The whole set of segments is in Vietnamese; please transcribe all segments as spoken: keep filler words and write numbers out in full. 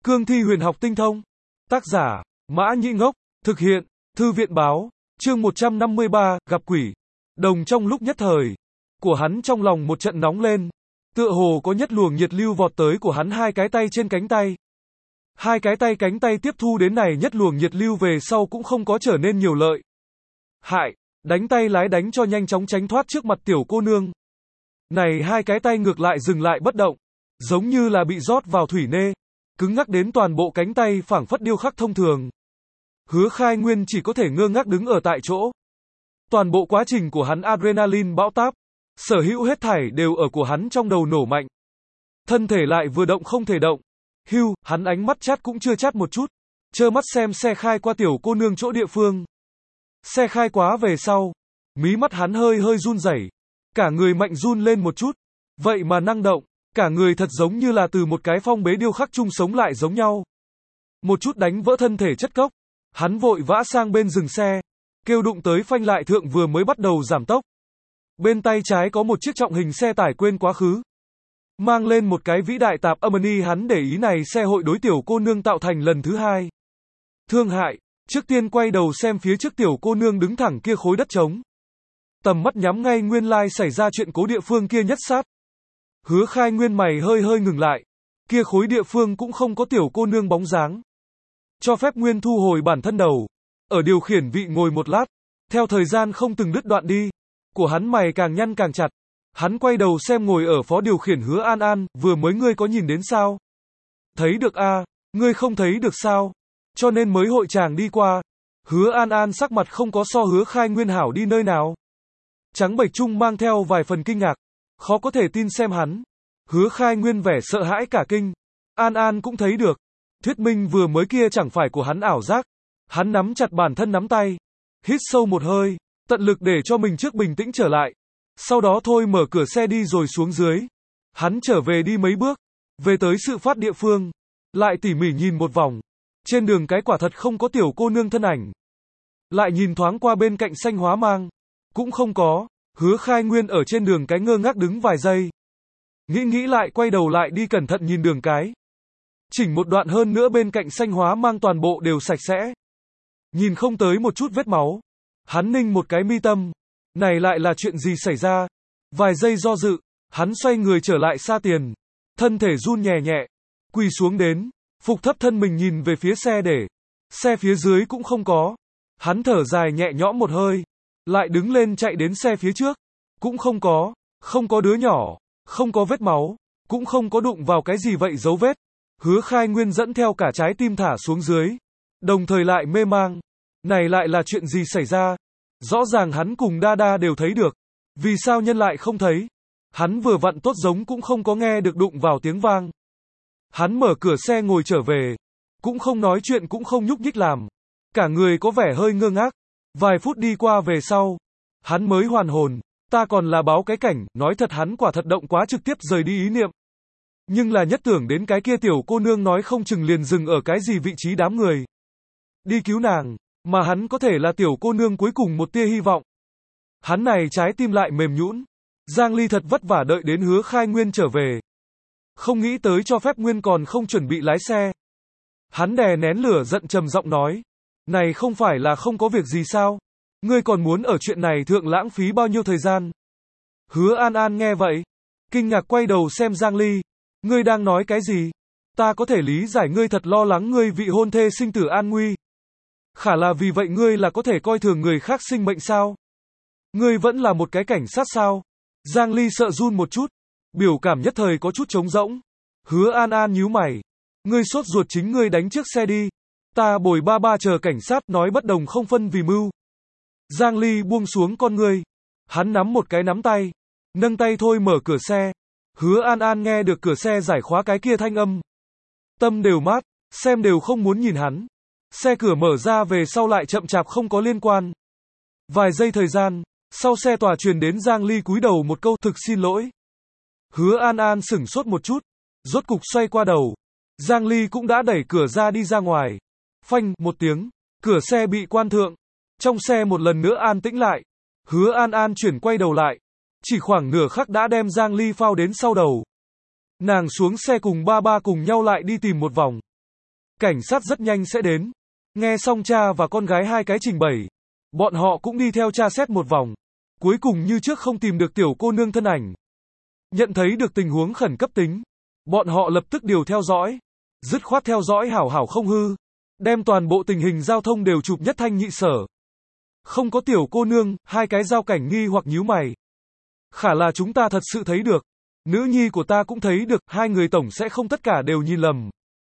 Cương thi huyền học tinh thông. Tác giả, Mã Nhĩ Ngốc. Thực hiện, Thư viện báo. Chương một trăm năm mươi ba, gặp quỷ. Đồng trong lúc nhất thời, của hắn trong lòng một trận nóng lên. Tựa hồ có nhất luồng nhiệt lưu vọt tới của hắn hai cái tay trên cánh tay. Hai cái tay cánh tay tiếp thu đến này nhất luồng nhiệt lưu về sau cũng không có trở nên nhiều lợi. Hại, đánh tay lái đánh cho nhanh chóng tránh thoát trước mặt tiểu cô nương. Này hai cái tay ngược lại dừng lại bất động, giống như là bị rót vào thủy nê, cứng ngắc đến toàn bộ cánh tay phảng phất điêu khắc thông thường. Hứa Khai Nguyên chỉ có thể ngơ ngác đứng ở tại chỗ. Toàn bộ quá trình của hắn adrenaline bão táp, sở hữu hết thảy đều ở của hắn trong đầu nổ mạnh. Thân thể lại vừa động không thể động. Hưu, hắn ánh mắt chát cũng chưa chát một chút, trơ mắt xem xe khai qua tiểu cô nương chỗ địa phương. Xe khai quá về sau, mí mắt hắn hơi hơi run rẩy, cả người mạnh run lên một chút, vậy mà năng động, cả người thật giống như là từ một cái phong bế điêu khắc chung sống lại giống nhau. Một chút đánh vỡ thân thể chất cốc, hắn vội vã sang bên dừng xe, kêu đụng tới phanh lại thượng vừa mới bắt đầu giảm tốc. Bên tay trái có một chiếc trọng hình xe tải quên quá khứ, mang lên một cái vĩ đại tạp âm ni, hắn để ý này xe hội đối tiểu cô nương tạo thành lần thứ hai thương hại. Trước tiên quay đầu xem phía trước tiểu cô nương đứng thẳng kia khối đất trống, tầm mắt nhắm ngay nguyên lai xảy ra chuyện cố địa phương kia nhất sát. Hứa Khai Nguyên mày hơi hơi ngừng lại, kia khối địa phương cũng không có tiểu cô nương bóng dáng. Cho phép Nguyên thu hồi bản thân đầu, ở điều khiển vị ngồi một lát, theo thời gian không từng đứt đoạn đi, của hắn mày càng nhăn càng chặt. Hắn quay đầu xem ngồi ở phó điều khiển Hứa An An, vừa mới ngươi có nhìn đến sao? Thấy được a, à, ngươi không thấy được sao? Cho nên mới hội chàng đi qua. Hứa An An sắc mặt không có so Hứa Khai Nguyên hảo đi nơi nào. Trắng bệch trung mang theo vài phần kinh ngạc, khó có thể tin xem hắn. Hứa Khai Nguyên vẻ sợ hãi cả kinh. An An cũng thấy được. Thuyết minh vừa mới kia chẳng phải của hắn ảo giác. Hắn nắm chặt bản thân nắm tay, hít sâu một hơi, tận lực để cho mình trước bình tĩnh trở lại. Sau đó thôi mở cửa xe đi rồi xuống dưới. Hắn trở về đi mấy bước, về tới sự phát địa phương, lại tỉ mỉ nhìn một vòng. Trên đường cái quả thật không có tiểu cô nương thân ảnh. Lại nhìn thoáng qua bên cạnh xanh hóa mang, cũng không có. Hứa Khai Nguyên ở trên đường cái ngơ ngác đứng vài giây. Nghĩ nghĩ lại quay đầu lại đi cẩn thận nhìn đường cái. Chỉnh một đoạn hơn nữa bên cạnh xanh hóa mang toàn bộ đều sạch sẽ. Nhìn không tới một chút vết máu. Hắn ninh một cái mi tâm. Này lại là chuyện gì xảy ra? Vài giây do dự, hắn xoay người trở lại xa tiền. Thân thể run nhẹ nhẹ, quỳ xuống đến, phục thấp thân mình nhìn về phía xe để. Xe phía dưới cũng không có. Hắn thở dài nhẹ nhõm một hơi, lại đứng lên chạy đến xe phía trước. Cũng không có, không có đứa nhỏ, không có vết máu, cũng không có đụng vào cái gì vậy dấu vết. Hứa Khai Nguyên dẫn theo cả trái tim thả xuống dưới, đồng thời lại mê mang. Này lại là chuyện gì xảy ra? Rõ ràng hắn cùng Đa Đa đều thấy được. Vì sao nhân lại không thấy? Hắn vừa vặn tốt giống cũng không có nghe được đụng vào tiếng vang. Hắn mở cửa xe ngồi trở về, cũng không nói chuyện cũng không nhúc nhích làm. Cả người có vẻ hơi ngơ ngác. Vài phút đi qua về sau, hắn mới hoàn hồn. Ta còn là báo cái cảnh, nói thật hắn quả thật động quá trực tiếp rời đi ý niệm. Nhưng là nhất tưởng đến cái kia tiểu cô nương nói không chừng liền dừng ở cái gì vị trí đám người. Đi cứu nàng, mà hắn có thể là tiểu cô nương cuối cùng một tia hy vọng. Hắn này trái tim lại mềm nhũn. Giang Ly thật vất vả đợi đến Hứa Khai Nguyên trở về. Không nghĩ tới cho phép Nguyên còn không chuẩn bị lái xe. Hắn đè nén lửa giận trầm giọng nói. Này không phải là không có việc gì sao? Ngươi còn muốn ở chuyện này thượng lãng phí bao nhiêu thời gian? Hứa An An nghe vậy, kinh ngạc quay đầu xem Giang Ly. Ngươi đang nói cái gì? Ta có thể lý giải ngươi thật lo lắng ngươi vị hôn thê sinh tử an nguy. Khả là vì vậy ngươi là có thể coi thường người khác sinh mệnh sao? Ngươi vẫn là một cái cảnh sát sao? Giang Ly sợ run một chút, biểu cảm nhất thời có chút trống rỗng. Hứa An An nhíu mày. Ngươi sốt ruột chính ngươi đánh chiếc xe đi. Ta bồi ba ba chờ cảnh sát nói bất đồng không phân vì mưu. Giang Ly buông xuống con ngươi. Hắn nắm một cái nắm tay, nâng tay thôi mở cửa xe. Hứa An An nghe được cửa xe giải khóa cái kia thanh âm, tâm đều mát, xem đều không muốn nhìn hắn. Xe cửa mở ra về sau lại chậm chạp không có liên quan. Vài giây thời gian, sau xe tòa truyền đến Giang Ly cúi đầu một câu thực xin lỗi. Hứa An An sửng sốt một chút, rốt cục xoay qua đầu. Giang Ly cũng đã đẩy cửa ra đi ra ngoài. Phanh một tiếng, cửa xe bị quan thượng. Trong xe một lần nữa an tĩnh lại. Hứa An An chuyển quay đầu lại, chỉ khoảng nửa khắc đã đem Giang Ly phao đến sau đầu. Nàng xuống xe cùng ba ba cùng nhau lại đi tìm một vòng. Cảnh sát rất nhanh sẽ đến. Nghe xong cha và con gái hai cái trình bày, bọn họ cũng đi theo tra xét một vòng. Cuối cùng như trước không tìm được tiểu cô nương thân ảnh. Nhận thấy được tình huống khẩn cấp tính, bọn họ lập tức điều theo dõi. Dứt khoát theo dõi hảo hảo không hư. Đem toàn bộ tình hình giao thông đều chụp nhất thanh nhị sở. Không có tiểu cô nương, hai cái giao cảnh nghi hoặc nhíu mày. Khả là chúng ta thật sự thấy được. Nữ nhi của ta cũng thấy được, hai người tổng sẽ không tất cả đều nhìn lầm.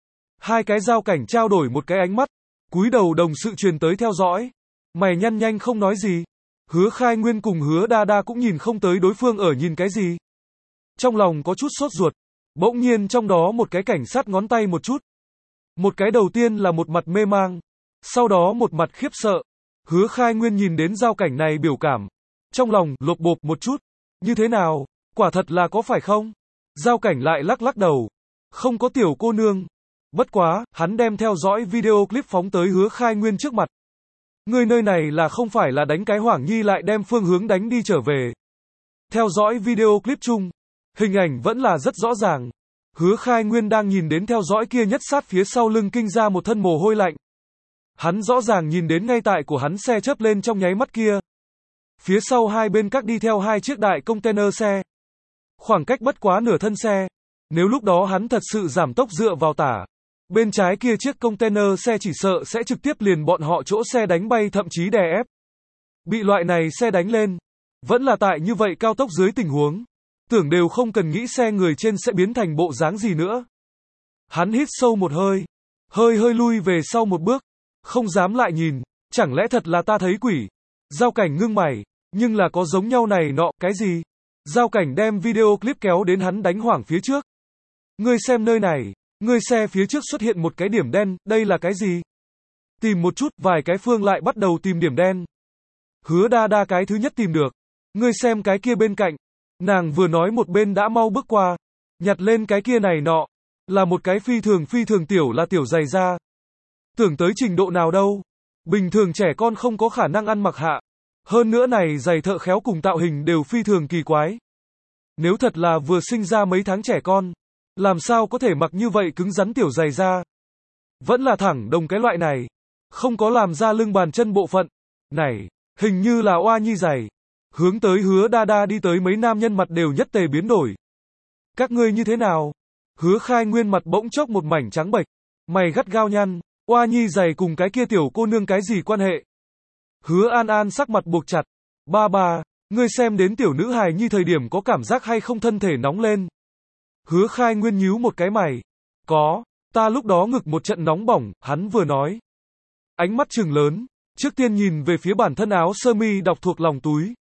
Hai cái giao cảnh trao đổi một cái ánh mắt, cúi đầu đồng sự truyền tới theo dõi. Mày nhăn nhanh không nói gì. Hứa Khai Nguyên cùng Hứa Đa Đa cũng nhìn không tới đối phương ở nhìn cái gì. Trong lòng có chút sốt ruột. Bỗng nhiên trong đó một cái cảnh sát ngón tay một chút. Một cái đầu tiên là một mặt mê mang. Sau đó một mặt khiếp sợ. Hứa Khai Nguyên nhìn đến giao cảnh này biểu cảm. Trong lòng lộp bộp một chút. Như thế nào? Quả thật là có phải không? Giao cảnh lại lắc lắc đầu. Không có tiểu cô nương. Bất quá, hắn đem theo dõi video clip phóng tới Hứa Khai Nguyên trước mặt. Người nơi này là không phải là đánh cái Hoảng Nhi lại đem phương hướng đánh đi trở về. Theo dõi video clip chung, hình ảnh vẫn là rất rõ ràng. Hứa Khai Nguyên đang nhìn đến theo dõi kia nhất sát phía sau lưng kinh ra một thân mồ hôi lạnh. Hắn rõ ràng nhìn đến ngay tại của hắn xe chớp lên trong nháy mắt kia. Phía sau hai bên các đi theo hai chiếc đại container xe. Khoảng cách bất quá nửa thân xe. Nếu lúc đó hắn thật sự giảm tốc dựa vào tả. Bên trái kia chiếc container xe chỉ sợ sẽ trực tiếp liền bọn họ chỗ xe đánh bay thậm chí đè ép. Bị loại này xe đánh lên. Vẫn là tại như vậy cao tốc dưới tình huống. Tưởng đều không cần nghĩ xe người trên sẽ biến thành bộ dáng gì nữa. Hắn hít sâu một hơi. Hơi hơi lui về sau một bước. Không dám lại nhìn. Chẳng lẽ thật là ta thấy quỷ. Giao cảnh ngưng mày. Nhưng là có giống nhau này nọ, cái gì? Giao cảnh đem video clip kéo đến hắn đánh hoảng phía trước. Ngươi xem nơi này. Ngươi xe phía trước xuất hiện một cái điểm đen, đây là cái gì? Tìm một chút, vài cái phương lại bắt đầu tìm điểm đen. Hứa Đa Đa cái thứ nhất tìm được. Ngươi xem cái kia bên cạnh. Nàng vừa nói một bên đã mau bước qua. Nhặt lên cái kia này nọ. Là một cái phi thường phi thường tiểu là tiểu giày da. Tưởng tới trình độ nào đâu. Bình thường trẻ con không có khả năng ăn mặc hạ. Hơn nữa này giày thợ khéo cùng tạo hình đều phi thường kỳ quái. Nếu thật là vừa sinh ra mấy tháng trẻ con. Làm sao có thể mặc như vậy cứng rắn tiểu giày da. Vẫn là thẳng đồng cái loại này. Không có làm ra lưng bàn chân bộ phận. Này, hình như là oa nhi giày. Hướng tới Hứa Đa Đa đi tới mấy nam nhân mặt đều nhất tề biến đổi. Các ngươi như thế nào? Hứa Khai Nguyên mặt bỗng chốc một mảnh trắng bệch. Mày gắt gao nhăn. Oa nhi giày cùng cái kia tiểu cô nương cái gì quan hệ? Hứa An An sắc mặt buộc chặt. Ba ba, ngươi xem đến tiểu nữ hài nhi thời điểm có cảm giác hay không thân thể nóng lên? Hứa Khai Nguyên nhíu một cái mày. Có, ta lúc đó ngực một trận nóng bỏng, hắn vừa nói. Ánh mắt trừng lớn, trước tiên nhìn về phía bản thân áo sơ mi đọc thuộc lòng túi.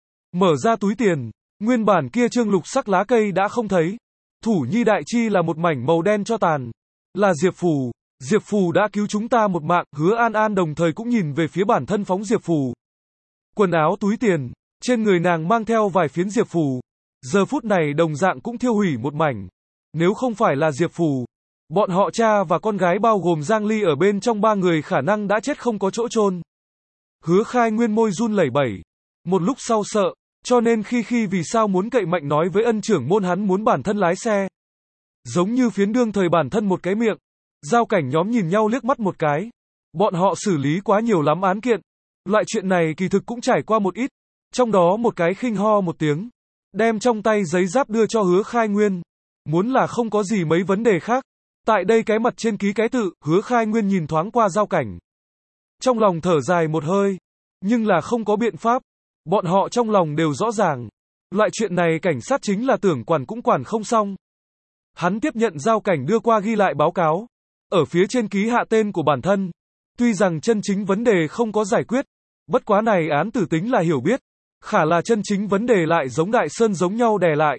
Mở ra túi tiền, nguyên bản kia trương lục sắc lá cây đã không thấy. Thủ nhi đại chi là một mảnh màu đen cho tàn. Là Diệp Phù, Diệp Phù đã cứu chúng ta một mạng, Hứa An An đồng thời cũng nhìn về phía bản thân phóng Diệp Phù. Quần áo túi tiền, trên người nàng mang theo vài phiến Diệp Phù. Giờ phút này đồng dạng cũng thiêu hủy một mảnh. Nếu không phải là Diệp Phù, bọn họ cha và con gái bao gồm Giang Ly ở bên trong ba người khả năng đã chết không có chỗ chôn. Hứa Khai Nguyên môi run lẩy bẩy. Một lúc sau sợ, cho nên khi khi vì sao muốn cậy mạnh nói với ân trưởng môn hắn muốn bản thân lái xe. Giống như phiến đương thời bản thân một cái miệng. Giao cảnh nhóm nhìn nhau liếc mắt một cái. Bọn họ xử lý quá nhiều lắm án kiện. Loại chuyện này kỳ thực cũng trải qua một ít. Trong đó một cái khinh ho một tiếng. Đem trong tay giấy giáp đưa cho Hứa Khai Nguyên. Muốn là không có gì mấy vấn đề khác. Tại đây cái mặt trên ký cái tự, Hứa Khai Nguyên nhìn thoáng qua giao cảnh. Trong lòng thở dài một hơi. Nhưng là không có biện pháp. Bọn họ trong lòng đều rõ ràng. Loại chuyện này cảnh sát chính là tưởng quản cũng quản không xong. Hắn tiếp nhận giao cảnh đưa qua ghi lại báo cáo. Ở phía trên ký hạ tên của bản thân. Tuy rằng chân chính vấn đề không có giải quyết. Bất quá này án tử tính là hiểu biết. Khả là chân chính vấn đề lại giống Đại Sơn giống nhau đè lại.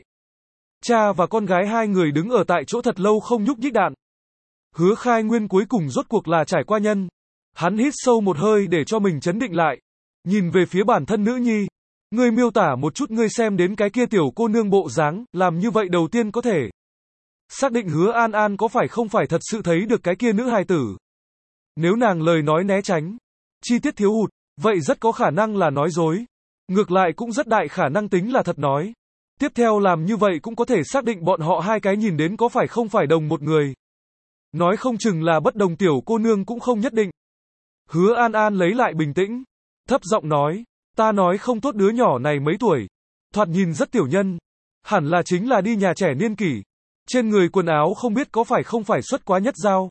Cha và con gái hai người đứng ở tại chỗ thật lâu không nhúc nhích đạn. Hứa Khai Nguyên cuối cùng rốt cuộc là trải qua nhân. Hắn hít sâu một hơi để cho mình chấn định lại. Nhìn về phía bản thân nữ nhi. Ngươi miêu tả một chút ngươi xem đến cái kia tiểu cô nương bộ dáng, làm như vậy đầu tiên có thể. Xác định Hứa An An có phải không phải thật sự thấy được cái kia nữ hài tử. Nếu nàng lời nói né tránh, chi tiết thiếu hụt, vậy rất có khả năng là nói dối. Ngược lại cũng rất đại khả năng tính là thật nói. Tiếp theo làm như vậy cũng có thể xác định bọn họ hai cái nhìn đến có phải không phải đồng một người. Nói không chừng là bất đồng tiểu cô nương cũng không nhất định. Hứa An An lấy lại bình tĩnh, thấp giọng nói, ta nói không tốt đứa nhỏ này mấy tuổi, thoạt nhìn rất tiểu nhân, hẳn là chính là đi nhà trẻ niên kỷ, trên người quần áo không biết có phải không phải xuất quá nhất giao.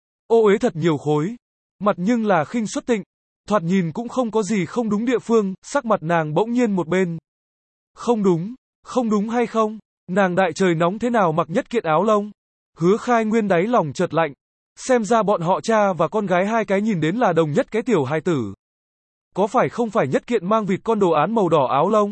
Ô uế thật nhiều khối, mặt nhưng là khinh xuất tịnh, thoạt nhìn cũng không có gì không đúng địa phương, sắc mặt nàng bỗng nhiên một bên. Không đúng, không đúng hay không? Nàng đại trời nóng thế nào mặc nhất kiện áo lông? Hứa Khai Nguyên đáy lòng chợt lạnh, xem ra bọn họ cha và con gái hai cái nhìn đến là đồng nhất cái tiểu hài tử. Có phải không phải nhất kiện mang vịt con đồ án màu đỏ áo lông?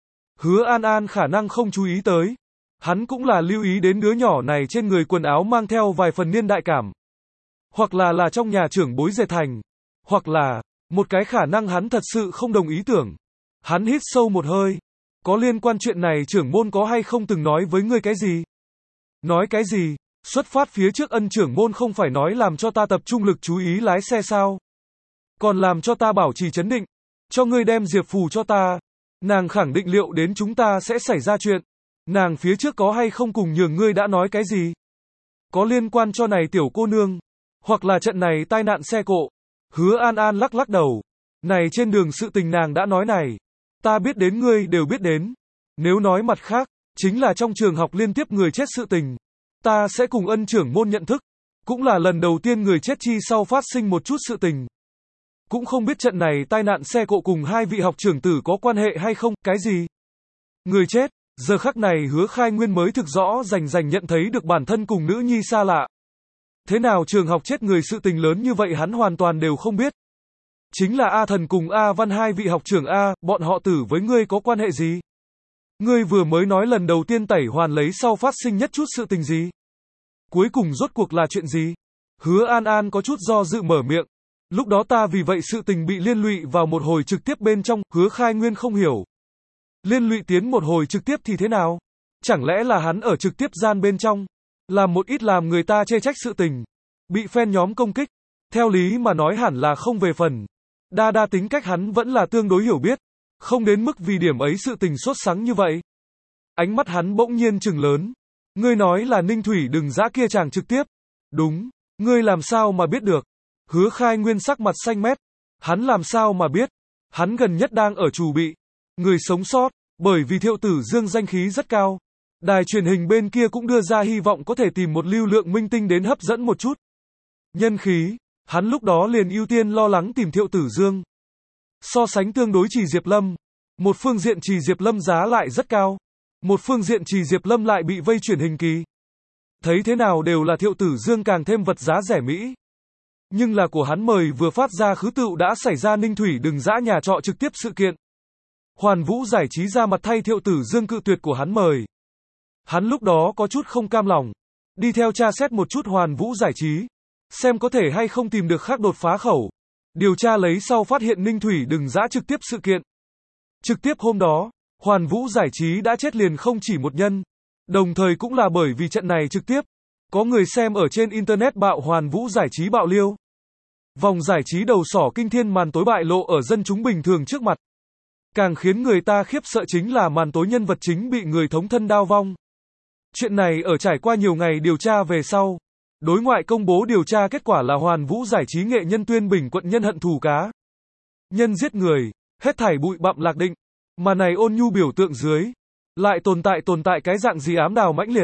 Hứa An An khả năng không chú ý tới. Hắn cũng là lưu ý đến đứa nhỏ này trên người quần áo mang theo vài phần niên đại cảm. Hoặc là là trong nhà trưởng bối dệt thành. Hoặc là, một cái khả năng hắn thật sự không đồng ý tưởng. Hắn hít sâu một hơi. Có liên quan chuyện này trưởng môn có hay không từng nói với ngươi cái gì? Nói cái gì? Xuất phát phía trước ân trưởng môn không phải nói làm cho ta tập trung lực chú ý lái xe sao? Còn làm cho ta bảo trì chấn định. Cho ngươi đem diệp phù cho ta. Nàng khẳng định liệu đến chúng ta sẽ xảy ra chuyện. Nàng phía trước có hay không cùng nhường ngươi đã nói cái gì? Có liên quan cho này tiểu cô nương. Hoặc là trận này tai nạn xe cộ. Hứa An An lắc lắc đầu. Này trên đường sự tình nàng đã nói này. Ta biết đến ngươi đều biết đến. Nếu nói mặt khác, chính là trong trường học liên tiếp người chết sự tình. Ta sẽ cùng ân trưởng môn nhận thức. Cũng là lần đầu tiên người chết chi sau phát sinh một chút sự tình. Cũng không biết trận này tai nạn xe cộ cùng hai vị học trưởng tử có quan hệ hay không, cái gì? Người chết, giờ khắc này Hứa Khai Nguyên mới thực rõ rành rành nhận thấy được bản thân cùng nữ nhi xa lạ. Thế nào trường học chết người sự tình lớn như vậy hắn hoàn toàn đều không biết. Chính là A Thần cùng A Văn hai vị học trưởng A, bọn họ tử với ngươi có quan hệ gì? Ngươi vừa mới nói lần đầu tiên tẩy hoàn lấy sau phát sinh nhất chút sự tình gì? Cuối cùng rốt cuộc là chuyện gì? Hứa An An có chút do dự mở miệng. Lúc đó ta vì vậy sự tình bị liên lụy vào một hồi trực tiếp bên trong, Hứa Khai Nguyên không hiểu. Liên lụy tiến một hồi trực tiếp thì thế nào? Chẳng lẽ là hắn ở trực tiếp gian bên trong, làm một ít làm người ta chê trách sự tình, bị fan nhóm công kích? Theo lý mà nói hẳn là không về phần. Đa đa tính cách hắn vẫn là tương đối hiểu biết, không đến mức vì điểm ấy sự tình sốt sắng như vậy. Ánh mắt hắn bỗng nhiên trừng lớn. Ngươi nói là Ninh Thủy đừng dã kia chàng trực tiếp. Đúng, ngươi làm sao mà biết được? Hứa Khai Nguyên sắc mặt xanh mét. Hắn làm sao mà biết? Hắn gần nhất đang ở chủ bị. Người sống sót, bởi vì Thiệu Tử Dương danh khí rất cao. Đài truyền hình bên kia cũng đưa ra hy vọng có thể tìm một lưu lượng minh tinh đến hấp dẫn một chút nhân khí. Hắn lúc đó liền ưu tiên lo lắng tìm Thiệu Tử Dương. So sánh tương đối Trì Diệp Lâm. Một phương diện Trì Diệp Lâm giá lại rất cao. Một phương diện Trì Diệp Lâm lại bị vây chuyển hình kỳ. Thấy thế nào đều là Thiệu Tử Dương càng thêm vật giá rẻ Mỹ. Nhưng là của hắn mời vừa phát ra khứ tựu đã xảy ra Ninh Thủy đừng dã nhà trọ trực tiếp sự kiện. Hoàn Vũ Giải Trí ra mặt thay Thiệu Tử Dương cự tuyệt của hắn mời. Hắn lúc đó có chút không cam lòng. Đi theo tra xét một chút Hoàn Vũ Giải Trí. Xem có thể hay không tìm được khác đột phá khẩu. Điều tra lấy sau phát hiện Ninh Thủy đừng dã trực tiếp sự kiện. Trực tiếp hôm đó, Hoàn Vũ Giải Trí đã chết liền không chỉ một nhân. Đồng thời cũng là bởi vì trận này trực tiếp. Có người xem ở trên Internet bạo Hoàn Vũ Giải Trí bạo liêu. Vòng giải trí đầu sỏ kinh thiên màn tối bại lộ ở dân chúng bình thường trước mặt. Càng khiến người ta khiếp sợ chính là màn tối nhân vật chính bị người thống thân đao vong. Chuyện này ở trải qua nhiều ngày điều tra về sau. Đối ngoại công bố điều tra kết quả là Hoàn Vũ Giải Trí nghệ nhân Tuyên Bình quận nhân hận thù cá. Nhân giết người, hết thảy bụi bặm lạc định. Mà này ôn nhu biểu tượng dưới. Lại tồn tại tồn tại cái dạng gì ám đào mãnh liệt.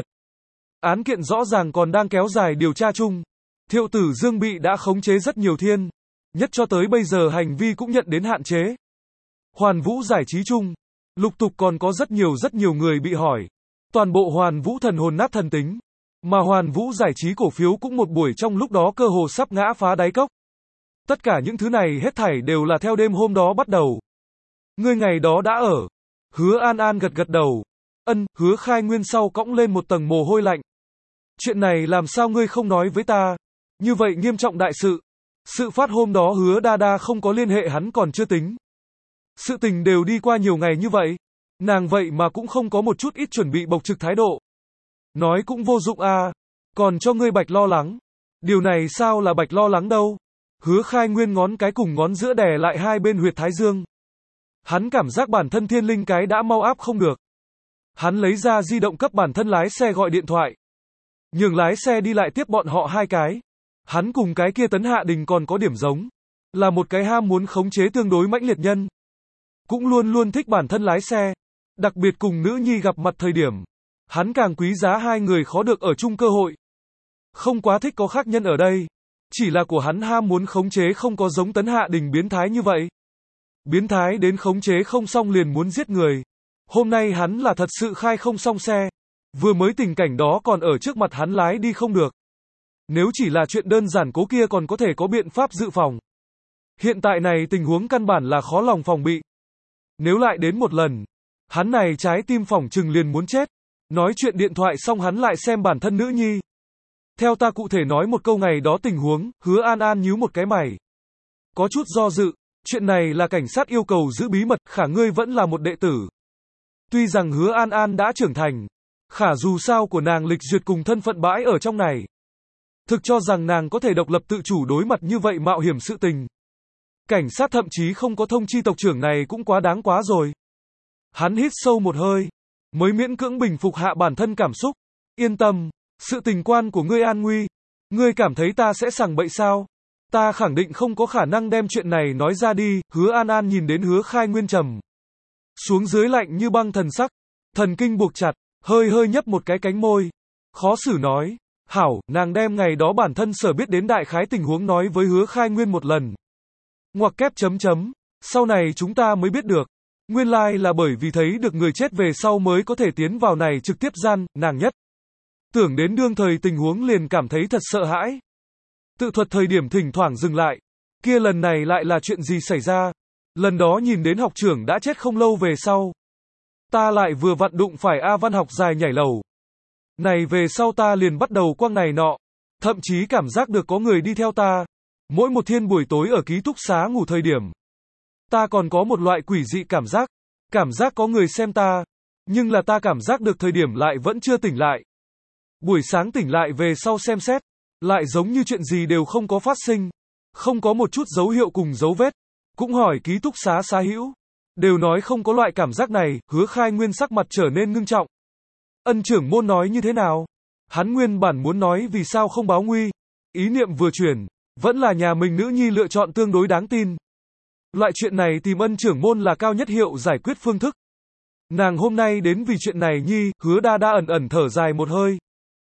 Án kiện rõ ràng còn đang kéo dài điều tra chung. Thiệu Tử Dương bị đã khống chế rất nhiều thiên. Nhất cho tới bây giờ hành vi cũng nhận đến hạn chế. Hoàn Vũ Giải Trí chung. Lục tục còn có rất nhiều rất nhiều người bị hỏi. Toàn bộ Hoàn Vũ thần hồn nát thần tính. Mà Hoàn Vũ Giải Trí cổ phiếu cũng một buổi trong lúc đó cơ hồ sắp ngã phá đáy cốc. Tất cả những thứ này hết thảy đều là theo đêm hôm đó bắt đầu. Ngươi ngày đó đã ở. Hứa An An gật gật đầu. Ân, Hứa Khai Nguyên sau cõng lên một tầng mồ hôi lạnh. Chuyện này làm sao ngươi không nói với ta? Như vậy nghiêm trọng đại sự. Sự phát hôm đó Hứa Đa Đa không có liên hệ hắn còn chưa tính. Sự tình đều đi qua nhiều ngày như vậy. Nàng vậy mà cũng không có một chút ít chuẩn bị bộc trực thái độ. Nói cũng vô dụng à. Còn cho ngươi Bạch lo lắng. Điều này sao là Bạch lo lắng đâu? Hứa Khai Nguyên ngón cái cùng ngón giữa đè lại hai bên huyệt thái dương. Hắn cảm giác bản thân thiên linh cái đã mau áp không được. Hắn lấy ra di động cấp bản thân lái xe gọi điện thoại. nhường lái xe đi lại tiếp bọn họ hai cái. Hắn cùng cái kia Tấn Hạ Đình còn có điểm giống, là một cái ham muốn khống chế tương đối mãnh liệt nhân. Cũng luôn luôn thích bản thân lái xe, đặc biệt cùng nữ nhi gặp mặt thời điểm, hắn càng quý giá hai người khó được ở chung cơ hội. Không quá thích có khác nhân ở đây, chỉ là của hắn ham muốn khống chế không có giống Tấn Hạ Đình biến thái như vậy. Biến thái đến khống chế không xong liền muốn giết người. Hôm nay hắn là thật sự khai không xong xe. Vừa mới tình cảnh đó còn ở trước mặt hắn lái đi không được. Nếu chỉ là chuyện đơn giản cố kia còn có thể có biện pháp dự phòng. Hiện tại này tình huống căn bản là khó lòng phòng bị. Nếu lại đến một lần, hắn này trái tim phỏng chừng liền muốn chết. Nói chuyện điện thoại xong hắn lại xem bản thân nữ nhi. Theo ta cụ thể nói một câu ngày đó tình huống, Hứa An An nhíu một cái mày. Có chút do dự, chuyện này là cảnh sát yêu cầu giữ bí mật, Khả ngươi vẫn là một đệ tử. Tuy rằng Hứa An An đã trưởng thành, Khả dù sao của nàng lịch duyệt cùng thân phận bãi ở trong này. Thực cho rằng nàng có thể độc lập tự chủ đối mặt như vậy mạo hiểm sự tình. Cảnh sát thậm chí không có thông chi tộc trưởng này cũng quá đáng quá rồi. Hắn hít sâu một hơi, mới miễn cưỡng bình phục hạ bản thân cảm xúc. Yên tâm, sự tình quan của ngươi an nguy. Ngươi cảm thấy ta sẽ sằng bậy sao? Ta khẳng định không có khả năng đem chuyện này nói ra đi. Hứa An An nhìn đến Hứa Khai Nguyên trầm xuống dưới lạnh như băng thần sắc, thần kinh buộc chặt, hơi hơi nhấp một cái cánh môi. Khó xử nói, hảo, nàng đem ngày đó bản thân sở biết đến đại khái tình huống nói với Hứa Khai Nguyên một lần. Ngoặc kép chấm chấm, sau này chúng ta mới biết được. Nguyên lai like là bởi vì thấy được người chết về sau mới có thể tiến vào này trực tiếp gian, nàng nhất. Tưởng đến đương thời tình huống liền cảm thấy thật sợ hãi. Tự thuật thời điểm thỉnh thoảng dừng lại. Kia lần này lại là chuyện gì xảy ra? Lần đó nhìn đến học trưởng đã chết không lâu về sau. Ta lại vừa vặn đụng phải A Văn học dài nhảy lầu. Này về sau ta liền bắt đầu quăng này nọ. Thậm chí cảm giác được có người đi theo ta. Mỗi một thiên buổi tối ở ký túc xá ngủ thời điểm. Ta còn có một loại quỷ dị cảm giác. Cảm giác có người xem ta. Nhưng là ta cảm giác được thời điểm lại vẫn chưa tỉnh lại. Buổi sáng tỉnh lại về sau xem xét. Lại giống như chuyện gì đều không có phát sinh. Không có một chút dấu hiệu cùng dấu vết. Cũng hỏi ký túc xá xá hữu. Đều nói không có loại cảm giác này. Hứa Khai Nguyên sắc mặt trở nên ngưng trọng. Ân trưởng môn nói như thế nào? Hắn nguyên bản muốn nói vì sao không báo nguy. Ý niệm vừa chuyển. Vẫn là nhà mình nữ nhi lựa chọn tương đối đáng tin. Loại chuyện này tìm ân trưởng môn là cao nhất hiệu giải quyết phương thức. Nàng hôm nay đến vì chuyện này nhi. Hứa đa đa ẩn ẩn thở dài một hơi.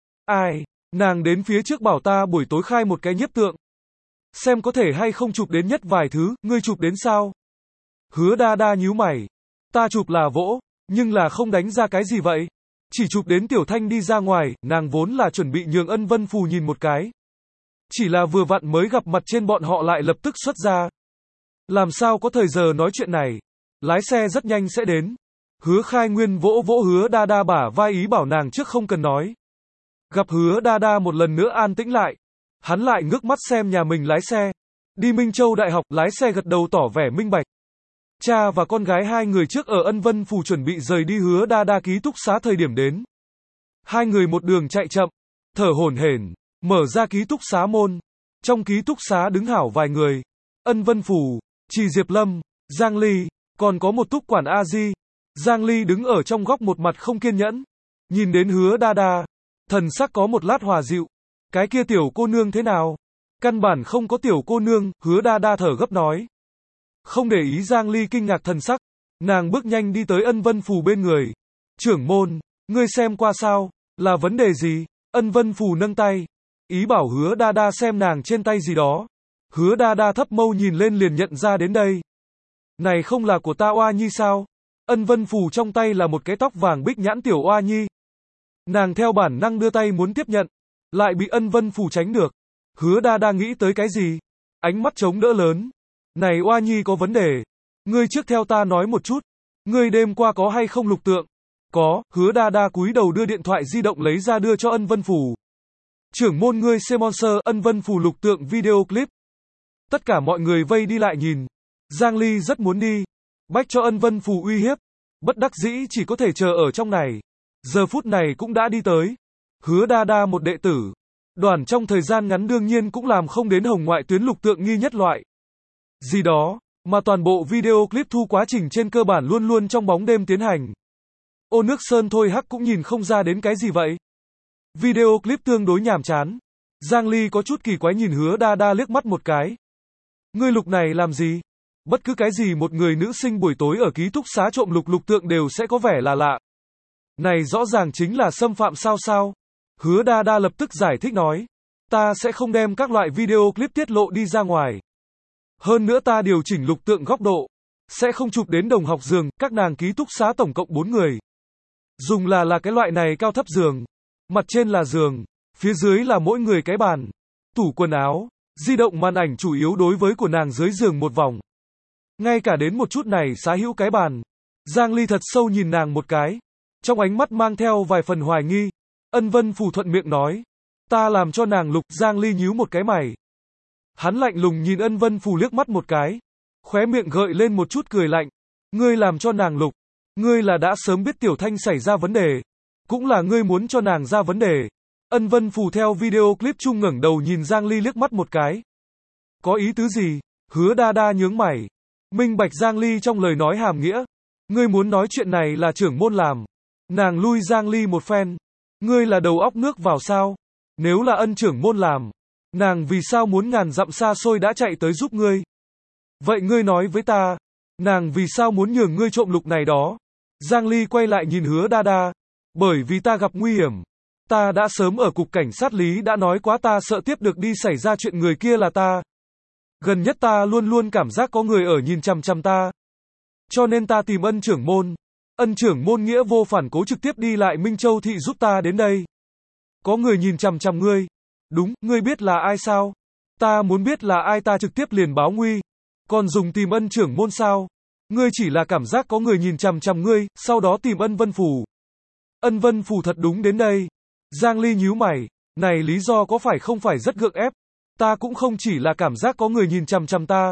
Ai? Nàng đến phía trước bảo ta buổi tối khai một cái nhiếp tượng. Xem có thể hay không chụp đến nhất vài thứ, ngươi chụp đến sao? Hứa đa đa nhíu mày. Ta chụp là vỗ, nhưng là không đánh ra cái gì vậy? Chỉ chụp đến Tiểu Thanh đi ra ngoài, nàng vốn là chuẩn bị nhường Ân Vân Phù nhìn một cái. Chỉ là vừa vặn mới gặp mặt trên bọn họ lại lập tức xuất ra. Làm sao có thời giờ nói chuyện này? Lái xe rất nhanh sẽ đến. Hứa Khai Nguyên vỗ vỗ Hứa đa đa bả vai ý bảo nàng trước không cần nói. Gặp Hứa đa đa một lần nữa an tĩnh lại. Hắn lại ngước mắt xem nhà mình lái xe. Đi Minh Châu Đại học, lái xe gật đầu tỏ vẻ minh bạch. Cha và con gái hai người trước ở Ân Vân Phù chuẩn bị rời đi Hứa đa đa ký túc xá thời điểm đến. Hai người một đường chạy chậm, thở hổn hển, mở ra ký túc xá môn. Trong ký túc xá đứng hảo vài người. Ân Vân Phù, Trì Diệp Lâm, Giang Ly, còn có một túc quản A Di. Giang Ly đứng ở trong góc một mặt không kiên nhẫn. Nhìn đến Hứa đa đa, thần sắc có một lát hòa dịu. Cái kia tiểu cô nương thế nào? Căn bản không có tiểu cô nương, Hứa đa đa thở gấp nói. Không để ý Giang Ly kinh ngạc thần sắc. Nàng bước nhanh đi tới Ân Vân Phù bên người. Trưởng môn, ngươi xem qua sao? Là vấn đề gì? Ân Vân Phù nâng tay. Ý bảo Hứa đa đa xem nàng trên tay gì đó. Hứa đa đa thấp mâu nhìn lên liền nhận ra đến đây. Này không là của ta Oa Nhi sao? Ân Vân Phù trong tay là một cái tóc vàng bích nhãn tiểu Oa Nhi. Nàng theo bản năng đưa tay muốn tiếp nhận. Lại bị Ân Vân Phù tránh được. Hứa đa đa nghĩ tới cái gì? Ánh mắt chống đỡ lớn. Này Oa Nhi có vấn đề. Ngươi trước theo ta nói một chút. Ngươi đêm qua có hay không lục tượng? Có. Hứa đa đa cúi đầu đưa điện thoại di động lấy ra đưa cho Ân Vân Phù. Trưởng môn ngươi Semonser, Ân Vân Phù lục tượng video clip. Tất cả mọi người vây đi lại nhìn. Giang Ly rất muốn đi. Bách cho Ân Vân Phù uy hiếp. Bất đắc dĩ chỉ có thể chờ ở trong này. Giờ phút này cũng đã đi tới. Hứa đa đa một đệ tử. Đoàn trong thời gian ngắn đương nhiên cũng làm không đến hồng ngoại tuyến lục tượng nghi nhất loại. Gì đó, mà toàn bộ video clip thu quá trình trên cơ bản luôn luôn trong bóng đêm tiến hành. Ô nước sơn thôi hắc cũng nhìn không ra đến cái gì vậy. Video clip tương đối nhàm chán. Giang Ly có chút kỳ quái nhìn Hứa Đa Đa liếc mắt một cái. Ngươi lục này làm gì? Bất cứ cái gì một người nữ sinh buổi tối ở ký túc xá trộm lục lục tượng đều sẽ có vẻ là lạ. Này rõ ràng chính là xâm phạm sao sao? Hứa Đa Đa lập tức giải thích nói. Ta sẽ không đem các loại video clip tiết lộ đi ra ngoài. Hơn nữa ta điều chỉnh lục tượng góc độ. Sẽ không chụp đến đồng học giường, các nàng ký túc xá tổng cộng bốn người. Dùng là là cái loại này cao thấp giường. Mặt trên là giường, phía dưới là mỗi người cái bàn, tủ quần áo, di động màn ảnh chủ yếu đối với của nàng dưới giường một vòng. Ngay cả đến một chút này xá hữu cái bàn. Giang Ly thật sâu nhìn nàng một cái. Trong ánh mắt mang theo vài phần hoài nghi. Ân Vân Phù thuận miệng nói. Ta làm cho nàng lục. Giang Ly nhíu một cái mày. Hắn lạnh lùng nhìn Ân Vân Phù liếc mắt một cái. Khóe miệng gợi lên một chút cười lạnh. Ngươi làm cho nàng lục. Ngươi là đã sớm biết Tiểu Thanh xảy ra vấn đề. Cũng là ngươi muốn cho nàng ra vấn đề. Ân Vân Phù theo video clip chung ngẩng đầu nhìn Giang Ly liếc mắt một cái. Có ý tứ gì? Hứa Đa Đa nhướng mày. Minh bạch Giang Ly trong lời nói hàm nghĩa. Ngươi muốn nói chuyện này là trưởng môn làm. Nàng lui Giang Ly một phen. Ngươi là đầu óc nước vào sao? Nếu là Ân trưởng môn làm, nàng vì sao muốn ngàn dặm xa xôi đã chạy tới giúp ngươi? Vậy ngươi nói với ta, nàng vì sao muốn nhường ngươi trộm lục này đó? Giang Ly quay lại nhìn Hứa Đa Đa. Bởi vì ta gặp nguy hiểm. Ta đã sớm ở cục cảnh sát lý đã nói quá ta sợ tiếp được đi xảy ra chuyện người kia là ta. Gần nhất ta luôn luôn cảm giác có người ở nhìn chằm chằm ta. Cho nên ta tìm Ân trưởng môn. Ân trưởng môn nghĩa vô phản cố trực tiếp đi lại Minh Châu thị giúp ta đến đây. Có người nhìn chằm chằm ngươi. Đúng, ngươi biết là ai sao? Ta muốn biết là ai ta trực tiếp liền báo nguy. Còn dùng tìm Ân trưởng môn sao? Ngươi chỉ là cảm giác có người nhìn chằm chằm ngươi, sau đó tìm Ân Vân Phù. Ân Vân Phù thật đúng đến đây. Giang Ly nhíu mày. Này lý do có phải không phải rất gượng ép? Ta cũng không chỉ là cảm giác có người nhìn chằm chằm ta.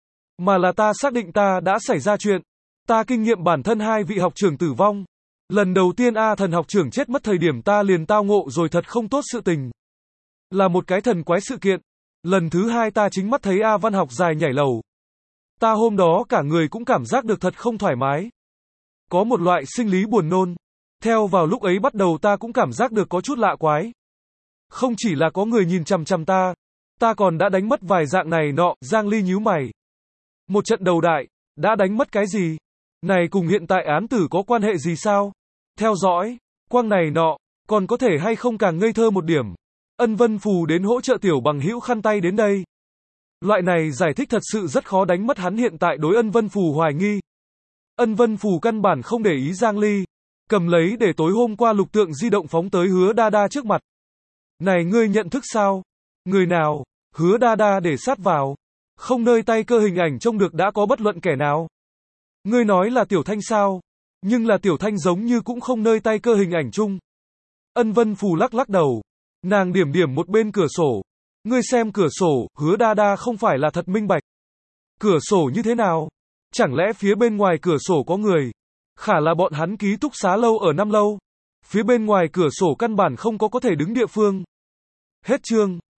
Mà là ta xác định ta đã xảy ra chuyện. Ta kinh nghiệm bản thân hai vị học trưởng tử vong. Lần đầu tiên A thần học trưởng chết mất thời điểm ta liền tao ngộ rồi thật không tốt sự tình. Là một cái thần quái sự kiện. Lần thứ hai ta chính mắt thấy A văn học dài nhảy lầu. Ta hôm đó cả người cũng cảm giác được thật không thoải mái. Có một loại sinh lý buồn nôn. Theo vào lúc ấy bắt đầu ta cũng cảm giác được có chút lạ quái. Không chỉ là có người nhìn chằm chằm ta. Ta còn đã đánh mất vài dạng này nọ. Giang Ly nhíu mày. Một trận đầu đại. Đã đánh mất cái gì? Này cùng hiện tại án tử có quan hệ gì sao? Theo dõi. Quang này nọ. Còn có thể hay không càng ngây thơ một điểm. Ân Vân Phù đến hỗ trợ tiểu bằng hữu khăn tay đến đây. Loại này giải thích thật sự rất khó đánh mất hắn hiện tại đối Ân Vân Phù hoài nghi. Ân Vân Phù căn bản không để ý Giang Ly. Cầm lấy để tối hôm qua lục tượng di động phóng tới Hứa Đa Đa trước mặt. Này ngươi nhận thức sao? Người nào? Hứa Đa Đa để sát vào. Không nơi tay cơ hình ảnh trông được đã có bất luận kẻ nào. Ngươi nói là Tiểu Thanh sao? Nhưng là Tiểu Thanh giống như cũng không nơi tay cơ hình ảnh chung. Ân Vân Phù lắc lắc đầu. Nàng điểm điểm một bên cửa sổ. Ngươi xem cửa sổ, Hứa Đa Đa không phải là thật minh bạch. Cửa sổ như thế nào? Chẳng lẽ phía bên ngoài cửa sổ có người? Khả là bọn hắn ký túc xá lâu ở năm lâu. Phía bên ngoài cửa sổ căn bản không có có thể đứng địa phương. Hết chương.